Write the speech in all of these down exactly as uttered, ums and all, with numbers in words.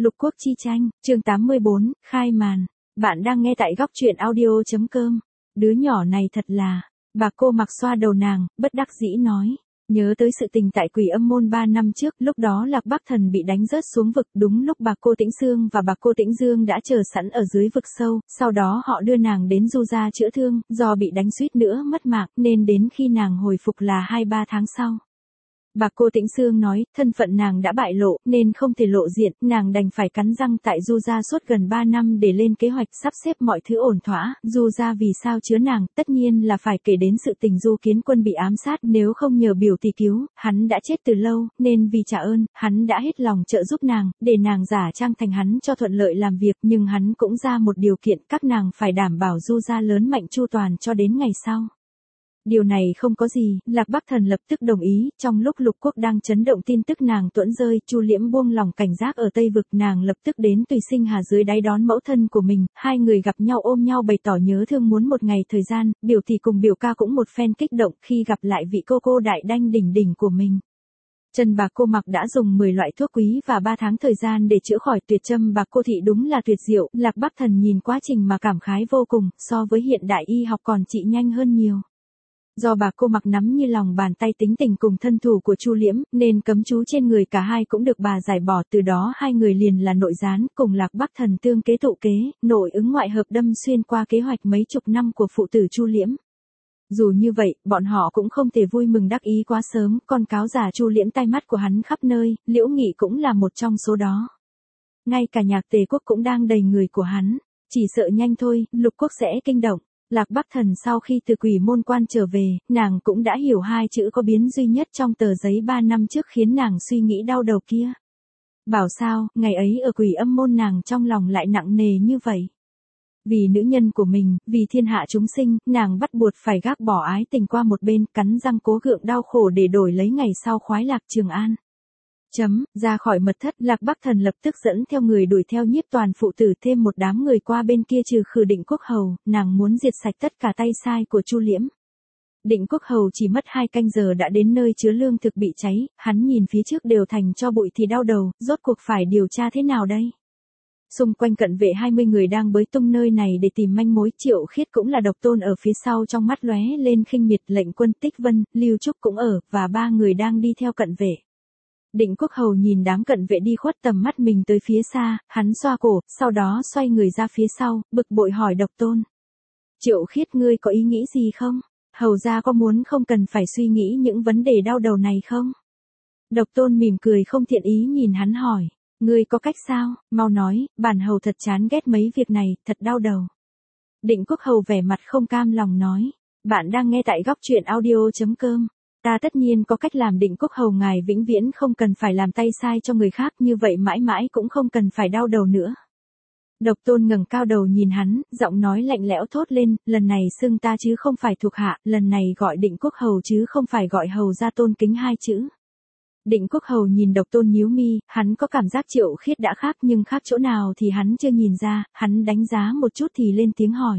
Lục Quốc chi tranh, chương tám mươi bốn, khai màn. Bạn đang nghe tại góc truyện audio.com. Đứa nhỏ này thật là, bà cô mặc xoa đầu nàng, bất đắc dĩ nói. Nhớ tới sự tình tại Quỷ Âm Môn ba năm trước, lúc đó Lạc Bắc Thần bị đánh rớt xuống vực, đúng lúc bà cô Tĩnh Sương và bà cô Tĩnh Dương đã chờ sẵn ở dưới vực sâu, sau đó họ đưa nàng đến Du gia chữa thương, do bị đánh suýt nữa mất mạng, nên đến khi nàng hồi phục là hai ba tháng sau. Bà cô Tĩnh Sương nói, thân phận nàng đã bại lộ, nên không thể lộ diện, nàng đành phải cắn răng tại Du gia suốt gần ba năm để lên kế hoạch sắp xếp mọi thứ ổn thỏa. Du gia vì sao chứa nàng, tất nhiên là phải kể đến sự tình Du Kiến Quân bị ám sát, nếu không nhờ biểu tỷ cứu, hắn đã chết từ lâu, nên vì trả ơn, hắn đã hết lòng trợ giúp nàng, để nàng giả trang thành hắn cho thuận lợi làm việc, nhưng hắn cũng ra một điều kiện, các nàng phải đảm bảo Du gia lớn mạnh chu toàn cho đến ngày sau. Điều này không có gì, Lạc Bắc Thần lập tức đồng ý, trong lúc Lục Quốc đang chấn động tin tức nàng tuẫn rơi, Chu Liễm buông lòng cảnh giác ở Tây Vực, nàng lập tức đến Tùy Sinh Hà dưới đáy đón mẫu thân của mình, hai người gặp nhau ôm nhau bày tỏ nhớ thương muốn một ngày thời gian, biểu tỷ cùng biểu ca cũng một phen kích động khi gặp lại vị cô cô đại đanh đỉnh đỉnh của mình. Trần bà cô mặc đã dùng mười loại thuốc quý và ba tháng thời gian để chữa khỏi tuyệt châm bà cô thị đúng là tuyệt diệu, Lạc Bắc Thần nhìn quá trình mà cảm khái vô cùng, so với hiện đại y học còn trị nhanh hơn nhiều. Do bà cô mặc nắm như lòng bàn tay tính tình cùng thân thủ của Chu Liễm, nên cấm chú trên người cả hai cũng được bà giải bỏ, từ đó hai người liền là nội gián, cùng Lạc Bắc Thần tương kế tụ kế, nội ứng ngoại hợp đâm xuyên qua kế hoạch mấy chục năm của phụ tử Chu Liễm. Dù như vậy, bọn họ cũng không thể vui mừng đắc ý quá sớm, con cáo già Chu Liễm tai mắt của hắn khắp nơi, Liễu Nghị cũng là một trong số đó. Ngay cả nhạc Tề Quốc cũng đang đầy người của hắn, chỉ sợ nhanh thôi, Lục Quốc sẽ kinh động. Lạc Bắc Thần sau khi từ Quỷ Môn Quan trở về, nàng cũng đã hiểu hai chữ có biến duy nhất trong tờ giấy ba năm trước khiến nàng suy nghĩ đau đầu kia. Bảo sao, ngày ấy ở Quỷ Âm Môn nàng trong lòng lại nặng nề như vậy. Vì nữ nhân của mình, vì thiên hạ chúng sinh, nàng bắt buộc phải gác bỏ ái tình qua một bên, cắn răng cố gượng đau khổ để đổi lấy ngày sau khoái lạc Trường An. Chấm, ra khỏi mật thất, Lạc Bắc Thần lập tức dẫn theo người đuổi theo Nhiếp Toàn phụ tử thêm một đám người qua bên kia trừ khử Định Quốc Hầu, nàng muốn diệt sạch tất cả tay sai của Chu Liễm. Định Quốc Hầu chỉ mất hai canh giờ đã đến nơi chứa lương thực bị cháy, hắn nhìn phía trước đều thành tro bụi thì đau đầu, rốt cuộc phải điều tra thế nào đây? Xung quanh cận vệ hai mươi người đang bới tung nơi này để tìm manh mối, Triệu Khiết cũng là Độc Tôn ở phía sau trong mắt lóe lên khinh miệt, lệnh quân Tích Vân, Lưu Trúc cũng ở, và ba người đang đi theo cận vệ. Định Quốc Hầu nhìn đám cận vệ đi khuất tầm mắt mình tới phía xa, hắn xoa cổ, sau đó xoay người ra phía sau, bực bội hỏi Độc Tôn. Triệu Khiết, ngươi có ý nghĩ gì không? Hầu gia có muốn không cần phải suy nghĩ những vấn đề đau đầu này không? Độc Tôn mỉm cười không thiện ý nhìn hắn hỏi. Ngươi có cách sao? Mau nói, bản hầu thật chán ghét mấy việc này, thật đau đầu. Định Quốc Hầu vẻ mặt không cam lòng nói. Bạn đang nghe tại góc truyện audio.com. Ta tất nhiên có cách làm. Định Quốc Hầu ngài vĩnh viễn không cần phải làm tay sai cho người khác, như vậy mãi mãi cũng không cần phải đau đầu nữa. Độc Tôn ngẩng cao đầu nhìn hắn, giọng nói lạnh lẽo thốt lên, lần này xưng ta chứ không phải thuộc hạ, lần này gọi Định Quốc Hầu chứ không phải gọi hầu gia, tôn kính hai chữ. Định Quốc Hầu nhìn Độc Tôn nhíu mi, hắn có cảm giác Triệu Khiết đã khác, nhưng khác chỗ nào thì hắn chưa nhìn ra, hắn đánh giá một chút thì lên tiếng hỏi.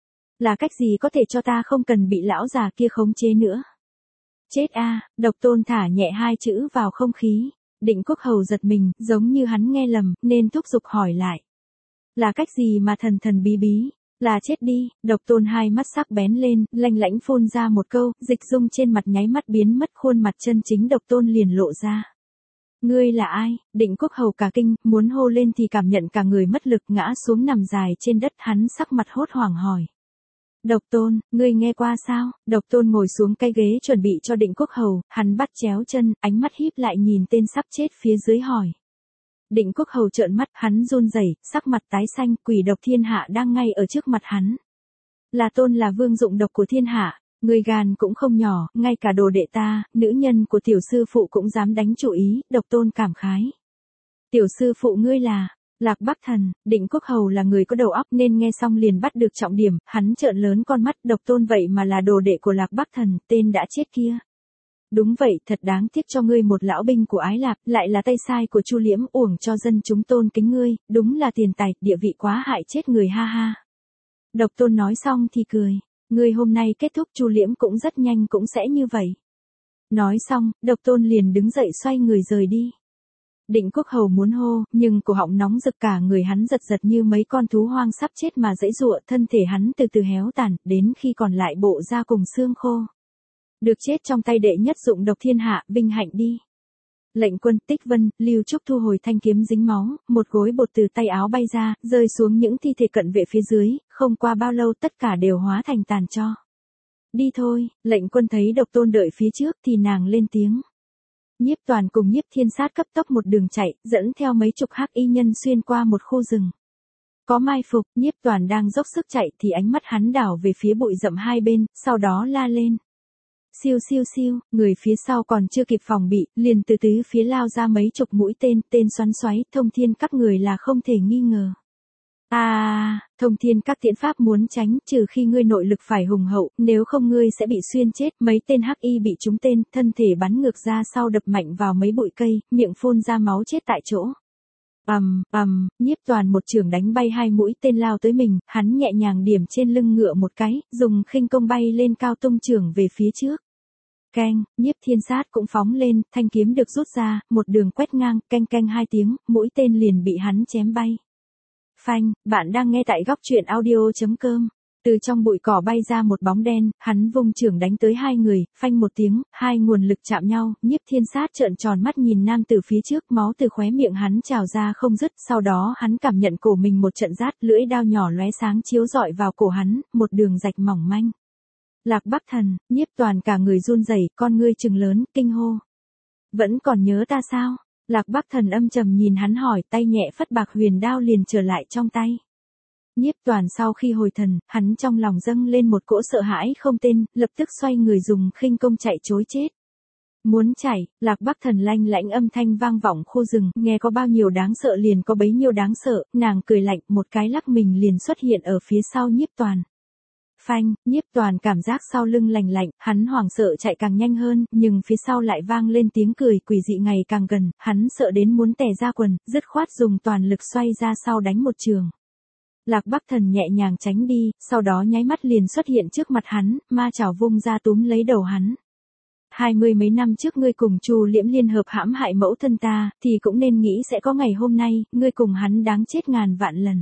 Là cách gì có thể cho ta không cần bị lão già kia khống chế nữa? Chết a, à, Độc Tôn thả nhẹ hai chữ vào không khí. Định Quốc Hầu giật mình, giống như hắn nghe lầm, nên thúc giục hỏi lại. Là cách gì mà thần thần bí bí? Là chết đi. Độc Tôn hai mắt sắc bén lên, lanh lãnh phun ra một câu, dịch dung trên mặt nháy mắt biến mất, khuôn mặt chân chính Độc Tôn liền lộ ra. Ngươi là ai? Định Quốc Hầu cả kinh, muốn hô lên thì cảm nhận cả người mất lực ngã xuống nằm dài trên đất, hắn sắc mặt hốt hoảng hỏi. Độc Tôn, ngươi nghe qua sao? Độc Tôn ngồi xuống cái ghế chuẩn bị cho Định Quốc Hầu, hắn bắt chéo chân, ánh mắt híp lại nhìn tên sắp chết phía dưới hỏi. Định Quốc Hầu trợn mắt, hắn run rẩy, sắc mặt tái xanh, quỷ độc thiên hạ đang ngay ở trước mặt hắn. Là Tôn là vương dụng độc của thiên hạ, người gan cũng không nhỏ, ngay cả đồ đệ ta, nữ nhân của tiểu sư phụ cũng dám đánh chủ ý, Độc Tôn cảm khái. Tiểu sư phụ ngươi là Lạc Bắc Thần. Định Quốc Hầu là người có đầu óc nên nghe xong liền bắt được trọng điểm, hắn trợn lớn con mắt, Độc Tôn vậy mà là đồ đệ của Lạc Bắc Thần, tên đã chết kia. Đúng vậy, thật đáng tiếc cho ngươi, một lão binh của Ái Lạc, lại là tay sai của Chu Liễm, uổng cho dân chúng tôn kính ngươi, đúng là tiền tài, địa vị quá hại chết người, ha ha. Độc Tôn nói xong thì cười, ngươi hôm nay kết thúc, Chu Liễm cũng rất nhanh cũng sẽ như vậy. Nói xong, Độc Tôn liền đứng dậy xoay người rời đi. Định Quốc Hầu muốn hô, nhưng cổ họng nóng rực cả người hắn giật giật như mấy con thú hoang sắp chết mà giãy giụa, thân thể hắn từ từ héo tàn, đến khi còn lại bộ da cùng xương khô. Được chết trong tay đệ nhất dụng độc thiên hạ, vinh hạnh đi. Lệnh quân. Tích Vân, Lưu Trúc thu hồi thanh kiếm dính máu, một gối bột từ tay áo bay ra, rơi xuống những thi thể cận vệ phía dưới, không qua bao lâu tất cả đều hóa thành tàn tro. Đi thôi. Lệnh quân thấy Độc Tôn đợi phía trước thì nàng lên tiếng. Nhiếp Toàn cùng Nhiếp Thiên Sát cấp tốc một đường chạy, dẫn theo mấy chục hắc y nhân xuyên qua một khu rừng. Có mai phục, Nhiếp Toàn đang dốc sức chạy thì ánh mắt hắn đảo về phía bụi rậm hai bên, sau đó la lên. Siêu siêu siêu, người phía sau còn chưa kịp phòng bị, liền từ tứ phía lao ra mấy chục mũi tên, tên xoắn xoáy, thông thiên các người là không thể nghi ngờ. À, thông thiên các tiễn pháp muốn tránh, trừ khi ngươi nội lực phải hùng hậu, nếu không ngươi sẽ bị xuyên chết. Mấy tên hắc y bị trúng tên, thân thể bắn ngược ra sau đập mạnh vào mấy bụi cây, miệng phun ra máu chết tại chỗ. Ầm, ầm, Nhiếp Toàn một chưởng đánh bay hai mũi tên lao tới mình, hắn nhẹ nhàng điểm trên lưng ngựa một cái, dùng khinh công bay lên cao tung chưởng về phía trước. Keng, Nhiếp Thiên Sát cũng phóng lên, thanh kiếm được rút ra, một đường quét ngang, canh canh hai tiếng, mũi tên liền bị hắn chém bay. Phanh, bạn đang nghe tại góc truyện audio chấm com. Từ trong bụi cỏ bay ra một bóng đen, hắn vung chưởng đánh tới hai người, phanh một tiếng, hai nguồn lực chạm nhau, Nhiếp Thiên Sát trợn tròn mắt nhìn nam từ phía trước, máu từ khóe miệng hắn trào ra không dứt, sau đó hắn cảm nhận cổ mình một trận rát, lưỡi đao nhỏ lóe sáng chiếu rọi vào cổ hắn, một đường rạch mỏng manh. Lạc Bắc Thần. Nhiếp Toàn cả người run rẩy, con ngươi trừng lớn, kinh hô. Vẫn còn nhớ ta sao? Lạc Bắc Thần âm trầm nhìn hắn hỏi, tay nhẹ phất bạc huyền đao liền trở lại trong tay. Nhiếp Toàn sau khi hồi thần, hắn trong lòng dâng lên một cỗ sợ hãi không tên, lập tức xoay người dùng khinh công chạy trối chết. Muốn chạy, Lạc Bắc Thần lanh lãnh âm thanh vang vọng khu rừng, nghe có bao nhiêu đáng sợ liền có bấy nhiêu đáng sợ, nàng cười lạnh, một cái lắc mình liền xuất hiện ở phía sau Nhiếp Toàn. Phanh, Nhiếp Toàn cảm giác sau lưng lành lạnh, hắn hoảng sợ chạy càng nhanh hơn, nhưng phía sau lại vang lên tiếng cười quỷ dị ngày càng gần, hắn sợ đến muốn tè ra quần, dứt khoát dùng toàn lực xoay ra sau đánh một trường. Lạc Bắc Thần nhẹ nhàng tránh đi, sau đó nháy mắt liền xuất hiện trước mặt hắn, ma chảo vung ra túm lấy đầu hắn. Hai mươi mấy năm trước ngươi cùng Chu Liễm liên hợp hãm hại mẫu thân ta, thì cũng nên nghĩ sẽ có ngày hôm nay, ngươi cùng hắn đáng chết ngàn vạn lần.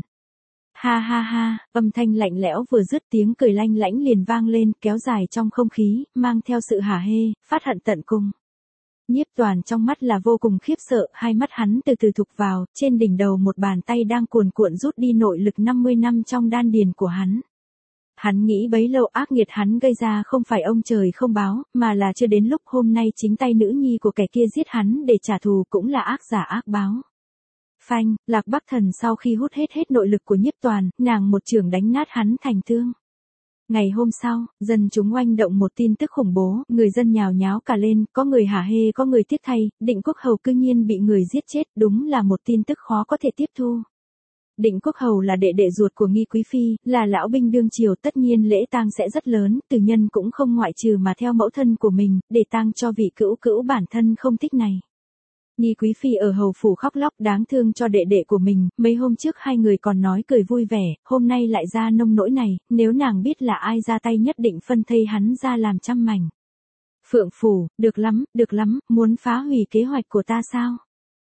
Ha ha ha, âm thanh lạnh lẽo vừa dứt tiếng cười lanh lãnh liền vang lên, kéo dài trong không khí, mang theo sự hả hê, phát hận tận cùng. Nhiếp Toàn trong mắt là vô cùng khiếp sợ, hai mắt hắn từ từ thục vào, trên đỉnh đầu một bàn tay đang cuồn cuộn rút đi nội lực năm mươi năm trong đan điền của hắn. Hắn nghĩ bấy lâu ác nghiệt hắn gây ra không phải ông trời không báo, mà là chưa đến lúc hôm nay chính tay nữ nhi của kẻ kia giết hắn để trả thù cũng là ác giả ác báo. Phanh, Lạc Bắc Thần sau khi hút hết hết nội lực của Nhiếp Toàn, nàng một chưởng đánh nát hắn thành thương. Ngày hôm sau, dân chúng oanh động một tin tức khủng bố, người dân nhào nháo cả lên, có người hả hê có người tiếc thay, Định Quốc Hầu cư nhiên bị người giết chết, đúng là một tin tức khó có thể tiếp thu. Định Quốc Hầu là đệ đệ ruột của Nghi Quý Phi, là lão binh đương triều, tất nhiên lễ tang sẽ rất lớn, từ nhân cũng không ngoại trừ mà theo mẫu thân của mình, để tang cho vị cữu cữu bản thân không thích này. Nghi Quý Phi ở hầu phủ khóc lóc đáng thương cho đệ đệ của mình, mấy hôm trước hai người còn nói cười vui vẻ, hôm nay lại ra nông nỗi này, nếu nàng biết là ai ra tay nhất định phân thây hắn ra làm trăm mảnh. Phượng Phủ, được lắm, được lắm, muốn phá hủy kế hoạch của ta sao?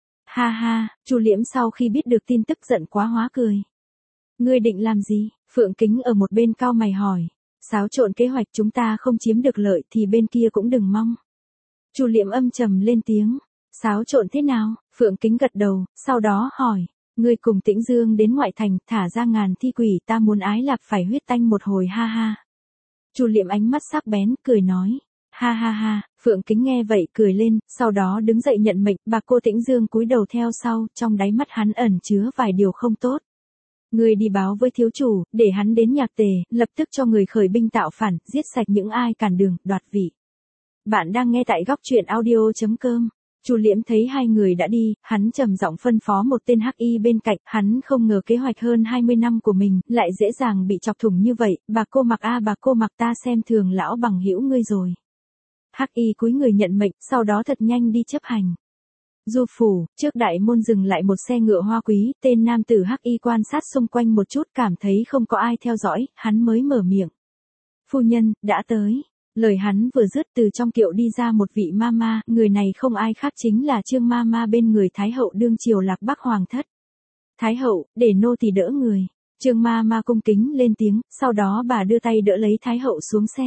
Ha ha, Chu Liễm sau khi biết được tin tức giận quá hóa cười. Ngươi định làm gì? Phượng Kính ở một bên cau mày hỏi. Xáo trộn kế hoạch chúng ta không chiếm được lợi thì bên kia cũng đừng mong. Chu Liễm âm trầm lên tiếng. Xáo trộn thế nào? Phượng Kính gật đầu, sau đó hỏi. Ngươi cùng Tĩnh Dương đến ngoại thành, thả ra ngàn thi quỷ, ta muốn ái lạp phải huyết tanh một hồi ha ha. Chu Liễm ánh mắt sắc bén, cười nói. Ha ha ha, Phượng Kính nghe vậy cười lên, sau đó đứng dậy nhận mệnh, bà cô Tĩnh Dương cúi đầu theo sau, trong đáy mắt hắn ẩn chứa vài điều không tốt. Ngươi đi báo với thiếu chủ, để hắn đến Nhạc Tề, lập tức cho người khởi binh tạo phản, giết sạch những ai cản đường, đoạt vị. Bạn đang nghe tại góc truyện audio chấm com. Chu Liễm thấy hai người đã đi, hắn trầm giọng phân phó một tên hắc y bên cạnh, hắn không ngờ kế hoạch hơn hai mươi năm của mình, lại dễ dàng bị chọc thủng như vậy, bà cô Mặc a bà cô Mặc ta xem thường lão bằng hữu ngươi rồi. Hắc y cúi người nhận mệnh, sau đó thật nhanh đi chấp hành. Du phủ, trước đại môn dừng lại một xe ngựa hoa quý, tên nam tử hắc y quan sát xung quanh một chút cảm thấy không có ai theo dõi, hắn mới mở miệng. Phu nhân, đã tới. Lời hắn vừa dứt từ trong kiệu đi ra một vị ma ma, người này không ai khác chính là Trương ma ma bên người Thái hậu đương triều Lạc Bắc hoàng thất. Thái hậu, để nô tỳ đỡ người. Trương ma ma cung kính lên tiếng, sau đó bà đưa tay đỡ lấy Thái hậu xuống xe.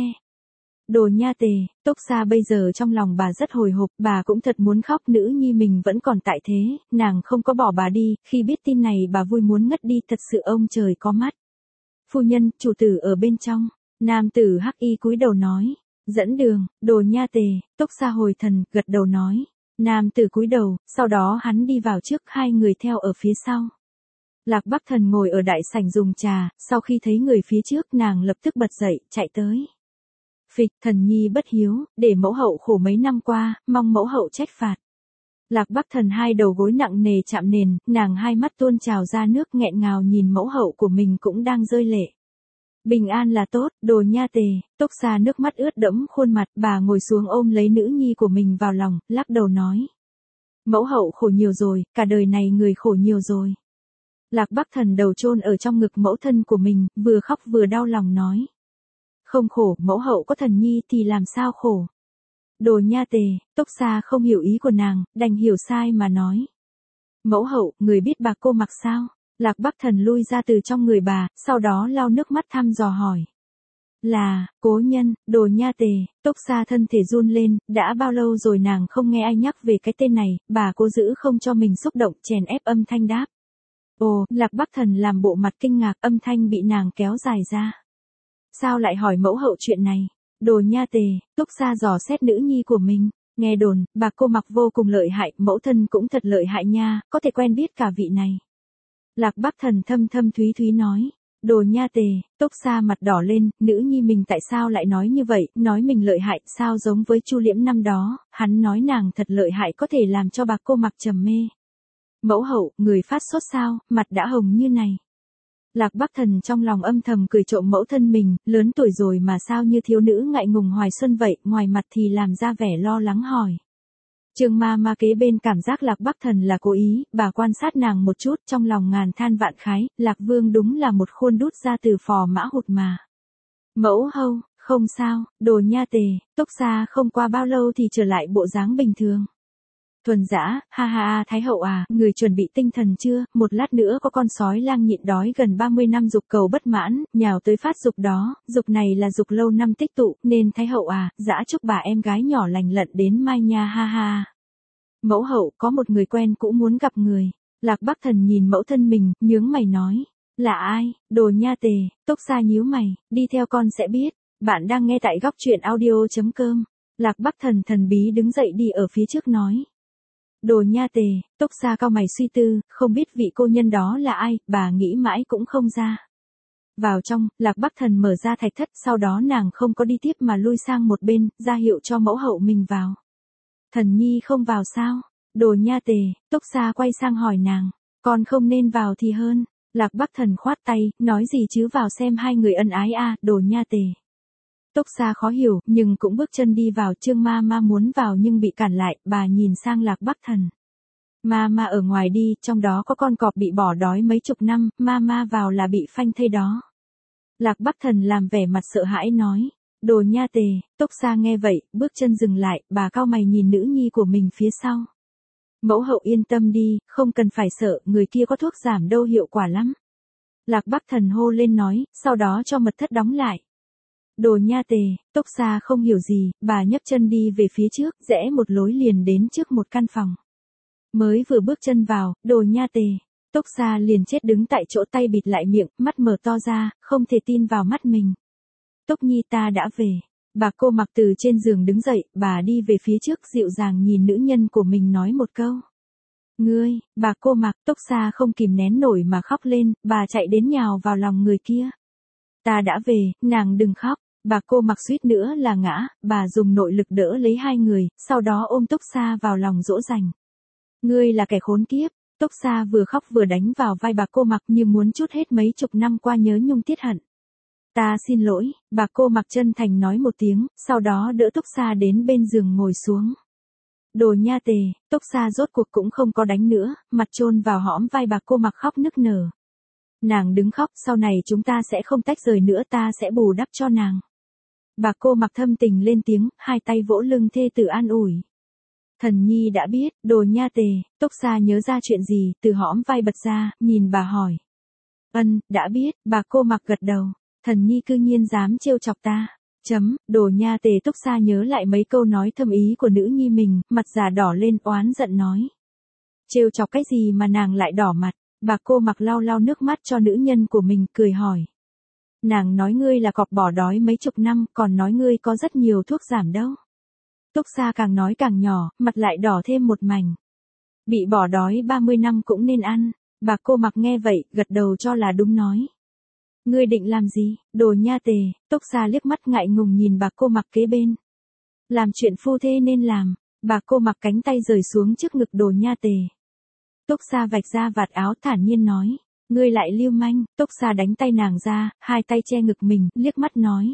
Đồ nha tề, Túc Sa bây giờ trong lòng bà rất hồi hộp, bà cũng thật muốn khóc, nữ nhi mình vẫn còn tại thế, nàng không có bỏ bà đi, khi biết tin này bà vui muốn ngất đi, thật sự ông trời có mắt. Phu nhân, chủ tử ở bên trong, nam tử hắc y cúi đầu nói, dẫn đường, đồ nha tề, Túc Sa hồi thần, gật đầu nói, nam tử cúi đầu, sau đó hắn đi vào trước, hai người theo ở phía sau. Lạc Bắc Thần ngồi ở đại sảnh dùng trà, sau khi thấy người phía trước nàng lập tức bật dậy, chạy tới. Phịch, thần nhi bất hiếu, để mẫu hậu khổ mấy năm qua, mong mẫu hậu trách phạt. Lạc Bắc Thần hai đầu gối nặng nề chạm nền, nàng hai mắt tuôn trào ra nước nghẹn ngào nhìn mẫu hậu của mình cũng đang rơi lệ. Bình an là tốt, đồ nha tề, Túc Sa nước mắt ướt đẫm khuôn mặt, bà ngồi xuống ôm lấy nữ nhi của mình vào lòng, lắc đầu nói. Mẫu hậu khổ nhiều rồi, cả đời này người khổ nhiều rồi. Lạc Bắc Thần đầu chôn ở trong ngực mẫu thân của mình, vừa khóc vừa đau lòng nói. Không khổ, mẫu hậu có thần nhi thì làm sao khổ. Đồ nha tề, Túc Sa không hiểu ý của nàng, đành hiểu sai mà nói. Mẫu hậu, người biết bà cô mặc sao? Lạc Bắc Thần lui ra từ trong người bà, sau đó lau nước mắt thăm dò hỏi. Là, cố nhân, đồ nha tề, Túc Sa thân thể run lên, đã bao lâu rồi nàng không nghe ai nhắc về cái tên này, bà cố giữ không cho mình xúc động, chèn ép âm thanh đáp. Ồ, Lạc Bắc Thần làm bộ mặt kinh ngạc, âm thanh bị nàng kéo dài ra. Sao lại hỏi mẫu hậu chuyện này? Đồ nha tề, Túc Sa dò xét nữ nhi của mình, nghe đồn, bà cô mặc vô cùng lợi hại, mẫu thân cũng thật lợi hại nha, có thể quen biết cả vị này. Lạc Bắc Thần thâm thâm thúy thúy nói, đồ nha tề, Túc Sa mặt đỏ lên, nữ nhi mình tại sao lại nói như vậy, nói mình lợi hại, sao giống với Chu Liễm năm đó, hắn nói nàng thật lợi hại có thể làm cho bà cô mặc trầm mê. Mẫu hậu, người phát sốt sao, mặt đã hồng như này. Lạc Bắc Thần trong lòng âm thầm cười trộm mẫu thân mình, lớn tuổi rồi mà sao như thiếu nữ ngại ngùng hoài xuân vậy, ngoài mặt thì làm ra vẻ lo lắng hỏi. Trương ma ma kế bên cảm giác Lạc Bắc Thần là cố ý, bà quan sát nàng một chút trong lòng ngàn than vạn khái, Lạc Vương đúng là một khuôn đút ra từ phò mã hụt mà. Mẫu hậu, không sao, đồ nha tề, Túc Sa không qua bao lâu thì trở lại bộ dáng bình thường. Thuần dã, ha ha ha, Thái hậu à, người chuẩn bị tinh thần chưa, một lát nữa có con sói lang nhịn đói gần ba mươi năm dục cầu bất mãn, nhào tới phát dục đó, dục này là dục lâu năm tích tụ, nên Thái hậu à, dã chúc bà em gái nhỏ lành lận đến mai nha ha ha. Mẫu hậu, có một người quen cũ muốn gặp người. Lạc Bắc Thần nhìn mẫu thân mình, nhướng mày nói, là ai, đồ nha tề, Túc Sa nhíu mày, đi theo con sẽ biết, bạn đang nghe tại góc truyện audio.com. Lạc Bắc Thần thần bí đứng dậy đi ở phía trước nói. Đồ nha tề, Túc Sa cau mày suy tư, không biết vị cô nhân đó là ai, bà nghĩ mãi cũng không ra. Vào trong, Lạc Bắc Thần mở ra thạch thất, sau đó nàng không có đi tiếp mà lui sang một bên, ra hiệu cho mẫu hậu mình vào. Thần nhi không vào sao? Đồ nha tề, Túc Sa quay sang hỏi nàng, con không nên vào thì hơn. Lạc Bắc Thần khoát tay, nói gì chứ vào xem hai người ân ái a, à, đồ nha tề. Túc Sa khó hiểu, nhưng cũng bước chân đi vào, Trương ma ma muốn vào nhưng bị cản lại, bà nhìn sang Lạc Bắc Thần. Ma ma ở ngoài đi, trong đó có con cọp bị bỏ đói mấy chục năm, ma ma vào là bị phanh thây đó. Lạc Bắc Thần làm vẻ mặt sợ hãi nói, đồ nha tề, Túc Sa nghe vậy, bước chân dừng lại, bà cau mày nhìn nữ nhi của mình phía sau. Mẫu hậu yên tâm đi, không cần phải sợ, người kia có thuốc giảm đau hiệu quả lắm. Lạc Bắc Thần hô lên nói, sau đó cho mật thất đóng lại. Đồ nha tề, Túc Sa không hiểu gì, bà nhấc chân đi về phía trước, rẽ một lối liền đến trước một căn phòng. Mới vừa bước chân vào, đồ nha tề, Túc Sa liền chết đứng tại chỗ, tay bịt lại miệng, mắt mở to ra, không thể tin vào mắt mình. Túc nhi ta đã về. Bà cô mặc từ trên giường đứng dậy, bà đi về phía trước dịu dàng nhìn nữ nhân của mình nói một câu. Ngươi, bà cô mặc, Túc Sa không kìm nén nổi mà khóc lên, bà chạy đến nhào vào lòng người kia. Ta đã về, nàng đừng khóc. Bà cô mặc suýt nữa là ngã, bà dùng nội lực đỡ lấy hai người, sau đó ôm Túc Sa vào lòng dỗ dành. Ngươi là kẻ khốn kiếp. Túc Sa vừa khóc vừa đánh vào vai bà cô mặc như muốn trút hết mấy chục năm qua nhớ nhung tiết hận. Ta xin lỗi, bà cô mặc chân thành nói một tiếng, sau đó đỡ Túc Sa đến bên giường ngồi xuống. Đồ nha tề, Túc Sa rốt cuộc cũng không có đánh nữa, mặt chôn vào hõm vai bà cô mặc khóc nức nở. Nàng đứng khóc, sau này chúng ta sẽ không tách rời nữa, ta sẽ bù đắp cho nàng. Bà cô Mặc thâm tình lên tiếng, hai tay vỗ lưng thê tử an ủi. Thần nhi đã biết, đồ nha tề. Túc Sa nhớ ra chuyện gì, từ hõm vai bật ra, nhìn bà hỏi. Ân, đã biết, bà cô Mặc gật đầu. Thần nhi cư nhiên dám trêu chọc ta. Chấm, đồ nha tề. Túc Sa nhớ lại mấy câu nói thâm ý của nữ nhi mình, mặt già đỏ lên oán giận nói. Trêu chọc cái gì mà nàng lại đỏ mặt. Bà cô Mặc lau lau nước mắt cho nữ nhân của mình, cười hỏi. Nàng nói ngươi là cọp bỏ đói mấy chục năm, còn nói ngươi có rất nhiều thuốc giảm đâu. Túc Sa càng nói càng nhỏ, mặt lại đỏ thêm một mảnh. Bị bỏ đói ba mươi năm cũng nên ăn. Bà cô Mặc nghe vậy, gật đầu cho là đúng nói. Ngươi định làm gì, đồ nha tề. Túc Sa liếc mắt ngại ngùng nhìn bà cô Mặc kế bên. Làm chuyện phu thê nên làm. Bà cô Mặc cánh tay rời xuống trước ngực đồ nha tề. Túc Sa vạch ra vạt áo thản nhiên nói. Ngươi lại lưu manh. Túc Sa đánh tay nàng ra, hai tay che ngực mình, liếc mắt nói.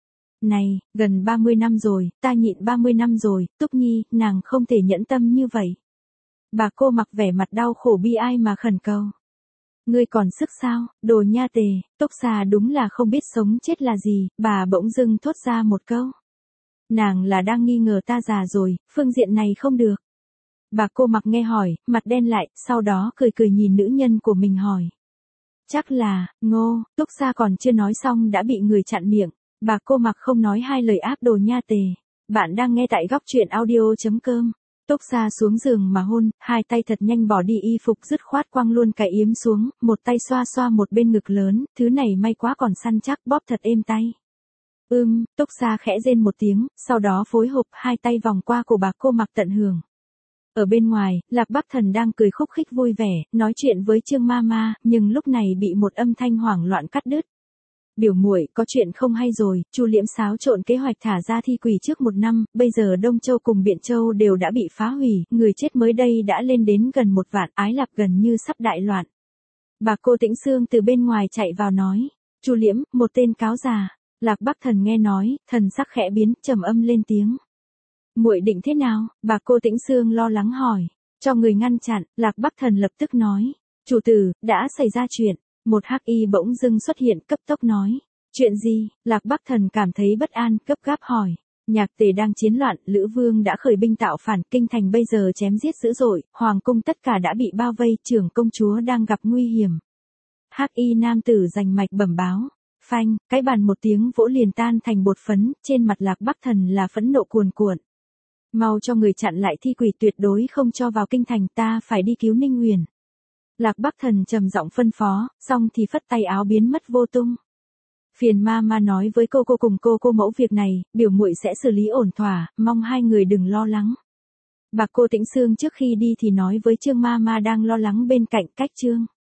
Này, gần ba mươi năm rồi, ta nhịn ba mươi năm rồi, Túc Nhi, nàng không thể nhẫn tâm như vậy. Bà cô Mặc vẻ mặt đau khổ bi ai mà khẩn cầu. Ngươi còn sức sao, đồ nha tề. Túc Sa đúng là không biết sống chết là gì, bà bỗng dưng thốt ra một câu. Nàng là đang nghi ngờ ta già rồi, phương diện này không được. Bà cô Mặc nghe hỏi, mặt đen lại, sau đó cười cười nhìn nữ nhân của mình hỏi. Chắc là, ngô. Túc Sa còn chưa nói xong đã bị người chặn miệng. Bà cô Mặc không nói hai lời áp đồ nha tề. Bạn đang nghe tại góc truyện audio.com. Túc Sa xuống giường mà hôn, hai tay thật nhanh bỏ đi y phục dứt khoát quăng luôn cái yếm xuống, một tay xoa xoa một bên ngực lớn, thứ này may quá còn săn chắc, bóp thật êm tay. Ưm, Túc Sa khẽ rên một tiếng, sau đó phối hợp hai tay vòng qua cổ bà cô Mặc tận hưởng. Ở bên ngoài, Lạc Bắc Thần đang cười khúc khích vui vẻ, nói chuyện với Trương Mama, nhưng lúc này bị một âm thanh hoảng loạn cắt đứt. Biểu muội, có chuyện không hay rồi, Chu Liễm xáo trộn kế hoạch thả ra thi quỷ trước một năm, bây giờ Đông Châu cùng Biện Châu đều đã bị phá hủy, người chết mới đây đã lên đến gần một vạn, Ái Lạc gần như sắp đại loạn. Bà cô Tĩnh Xương từ bên ngoài chạy vào nói, Chu Liễm, một tên cáo già. Lạc Bắc Thần nghe nói, thần sắc khẽ biến, trầm âm lên tiếng. Muội định thế nào? Bà cô Tĩnh Xương lo lắng hỏi. Cho người ngăn chặn, Lạc Bắc Thần lập tức nói. Chủ tử, đã xảy ra chuyện. Một hắc y bỗng dưng xuất hiện cấp tốc nói. Chuyện gì? Lạc Bắc Thần cảm thấy bất an, gấp gáp hỏi. Nhạc Tề đang chiến loạn, Lữ Vương đã khởi binh tạo phản, kinh thành bây giờ chém giết dữ dội, hoàng cung tất cả đã bị bao vây, trưởng công chúa đang gặp nguy hiểm. Hắc y nam tử rành mạch bẩm báo. Phanh, cái bàn một tiếng vỗ liền tan thành bột phấn, trên mặt Lạc Bắc Thần là phẫn nộ cuồn cuộn. Mau cho người chặn lại thi quỷ, tuyệt đối không cho vào kinh thành, ta phải đi cứu Ninh Huyền. Lạc Bắc Thần trầm giọng phân phó, xong thì phất tay áo biến mất vô tung. Phiền ma ma nói với cô cô cùng cô cô mẫu việc này, biểu muội sẽ xử lý ổn thỏa, mong hai người đừng lo lắng. Bà cô Tĩnh Xương trước khi đi thì nói với Trương ma ma đang lo lắng bên cạnh cách Trương.